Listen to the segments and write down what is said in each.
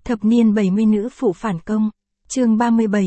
Thập niên 70 nữ phụ phản công. Chương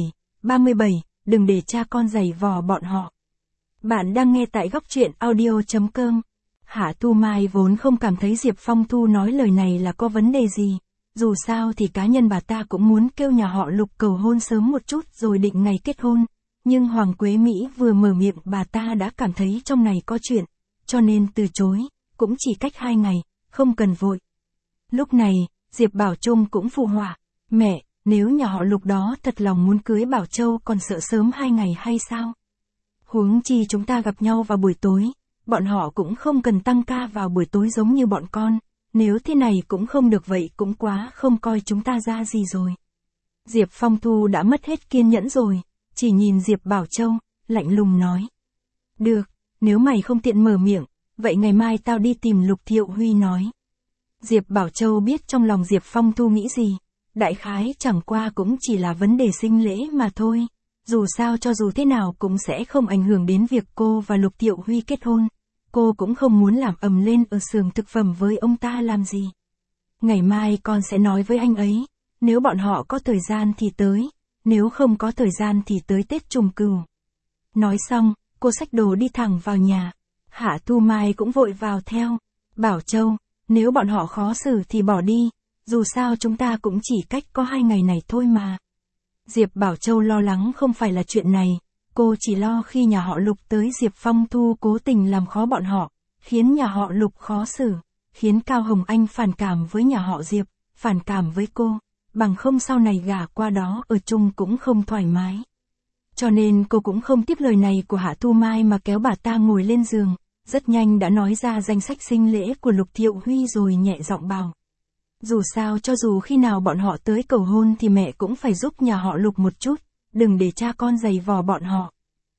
37, đừng để cha con giày vò bọn họ. Bạn đang nghe tại góc truyện audio.com. Hạ Tu Mai vốn không cảm thấy Diệp Phong Thu nói lời này là có vấn đề gì. Dù sao thì cá nhân bà ta cũng muốn kêu nhà họ Lục cầu hôn sớm một chút rồi định ngày kết hôn. Nhưng Hoàng Quế Mỹ vừa mở miệng bà ta đã cảm thấy trong này có chuyện. Cho nên từ chối, cũng chỉ cách 2 ngày, không cần vội. Lúc này, Diệp Bảo Trung cũng phụ họa. Mẹ, nếu nhà họ Lục đó thật lòng muốn cưới Bảo Châu còn sợ sớm 2 ngày hay sao? Huống chi chúng ta gặp nhau vào buổi tối, bọn họ cũng không cần tăng ca vào buổi tối giống như bọn con. Nếu thế này cũng không được vậy cũng quá không coi chúng ta ra gì rồi. Diệp Phong Thu đã mất hết kiên nhẫn rồi, chỉ nhìn Diệp Bảo Châu, lạnh lùng nói. Được, nếu mày không tiện mở miệng, vậy ngày mai tao đi tìm Lục Thiệu Huy nói. Diệp Bảo Châu biết trong lòng Diệp Phong Thu nghĩ gì, đại khái chẳng qua cũng chỉ là vấn đề sinh lễ mà thôi. Dù sao cho dù thế nào cũng sẽ không ảnh hưởng đến việc cô và Lục Thiệu Huy kết hôn. Cô cũng không muốn làm ầm lên ở xưởng thực phẩm với ông ta làm gì. Ngày mai con sẽ nói với anh ấy, nếu bọn họ có thời gian thì tới, nếu không có thời gian thì tới Tết Trùng Cừu. Nói xong, cô xách đồ đi thẳng vào nhà. Hạ Tu Mai cũng vội vào theo. Bảo Châu, nếu bọn họ khó xử thì bỏ đi, dù sao chúng ta cũng chỉ cách có 2 ngày này thôi mà. Diệp Bảo Châu lo lắng không phải là chuyện này, cô chỉ lo khi nhà họ Lục tới Diệp Phong Thu cố tình làm khó bọn họ, khiến nhà họ Lục khó xử, khiến Cao Hồng Anh phản cảm với nhà họ Diệp, phản cảm với cô, bằng không sau này gả qua đó ở chung cũng không thoải mái. Cho nên cô cũng không tiếp lời này của Hạ Tu Mai mà kéo bà ta ngồi lên giường, rất nhanh đã nói ra danh sách sinh lễ của Lục Thiệu Huy rồi nhẹ giọng bảo. Dù sao cho dù khi nào bọn họ tới cầu hôn thì mẹ cũng phải giúp nhà họ Lục một chút, đừng để cha con giày vò bọn họ.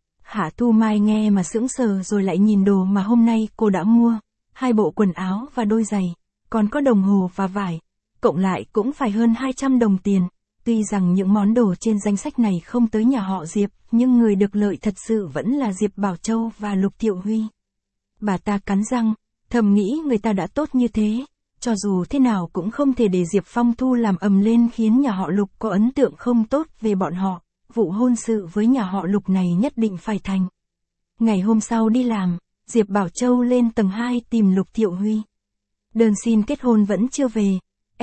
Hạ Tu Mai nghe mà sững sờ rồi lại nhìn đồ mà hôm nay cô đã mua, 2 bộ quần áo và đôi giày, còn có đồng hồ và vải, cộng lại cũng phải hơn 200 đồng tiền. Tuy rằng những món đồ trên danh sách này không tới nhà họ Diệp, nhưng người được lợi thật sự vẫn là Diệp Bảo Châu và Lục Thiệu Huy. Bà ta cắn răng, thầm nghĩ người ta đã tốt như thế, cho dù thế nào cũng không thể để Diệp Phong Thu làm ầm lên khiến nhà họ Lục có ấn tượng không tốt về bọn họ, vụ hôn sự với nhà họ Lục này nhất định phải thành. Ngày hôm sau đi làm, Diệp Bảo Châu lên tầng 2 tìm Lục Thiệu Huy. Đơn xin kết hôn vẫn chưa về,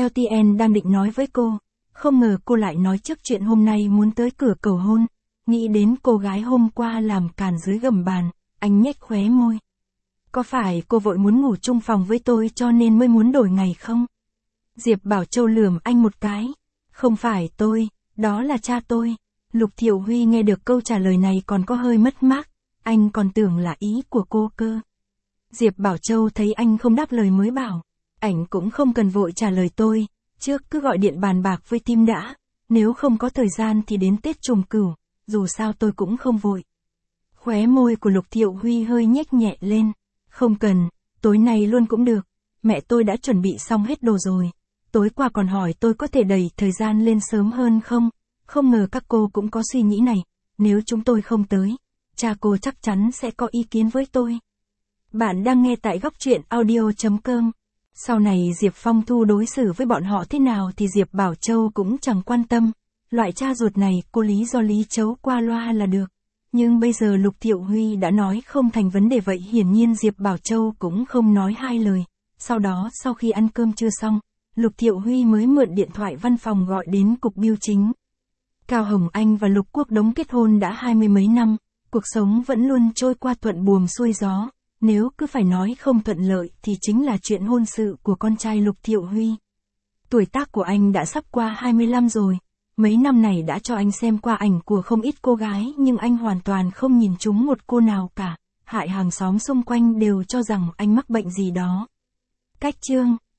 LTN đang định nói với cô, không ngờ cô lại nói trước chuyện hôm nay muốn tới cửa cầu hôn, nghĩ đến cô gái hôm qua làm càn dưới gầm bàn, anh nhếch khóe môi. Có phải cô vội muốn ngủ chung phòng với tôi cho nên mới muốn đổi ngày không? Diệp Bảo Châu lườm anh một cái. Không phải tôi, đó là cha tôi. Lục Thiệu Huy nghe được câu trả lời này còn có hơi mất mát, anh còn tưởng là ý của cô cơ. Diệp Bảo Châu thấy anh không đáp lời mới bảo, ảnh cũng không cần vội trả lời tôi, trước cứ gọi điện bàn bạc với team đã, nếu không có thời gian thì đến Tết Trùng Cửu, dù sao tôi cũng không vội. Khóe môi của Lục Thiệu Huy hơi nhếch nhẹ lên. Không cần, tối nay luôn cũng được, mẹ tôi đã chuẩn bị xong hết đồ rồi, tối qua còn hỏi tôi có thể đẩy thời gian lên sớm hơn không, không ngờ các cô cũng có suy nghĩ này, nếu chúng tôi không tới, cha cô chắc chắn sẽ có ý kiến với tôi. Bạn đang nghe tại góc truyện audio.com. Sau này Diệp Phong Thu đối xử với bọn họ thế nào thì Diệp Bảo Châu cũng chẳng quan tâm, loại cha ruột này cô lý do lý chấu qua loa là được. Nhưng bây giờ Lục Thiệu Huy đã nói không thành vấn đề vậy hiển nhiên Diệp Bảo Châu cũng không nói 2 lời. Sau đó sau khi ăn cơm trưa xong, Lục Thiệu Huy mới mượn điện thoại văn phòng gọi đến cục bưu chính. Cao Hồng Anh và Lục Quốc Đống kết hôn đã 20 mấy năm, cuộc sống vẫn luôn trôi qua thuận buồm xuôi gió, nếu cứ phải nói không thuận lợi thì chính là chuyện hôn sự của con trai Lục Thiệu Huy. Tuổi tác của anh đã sắp qua 25 rồi. Mấy năm này đã cho anh xem qua ảnh của không ít cô gái nhưng anh hoàn toàn không nhìn trúng một cô nào cả, hại hàng xóm xung quanh đều cho rằng anh mắc bệnh gì đó. Cách chương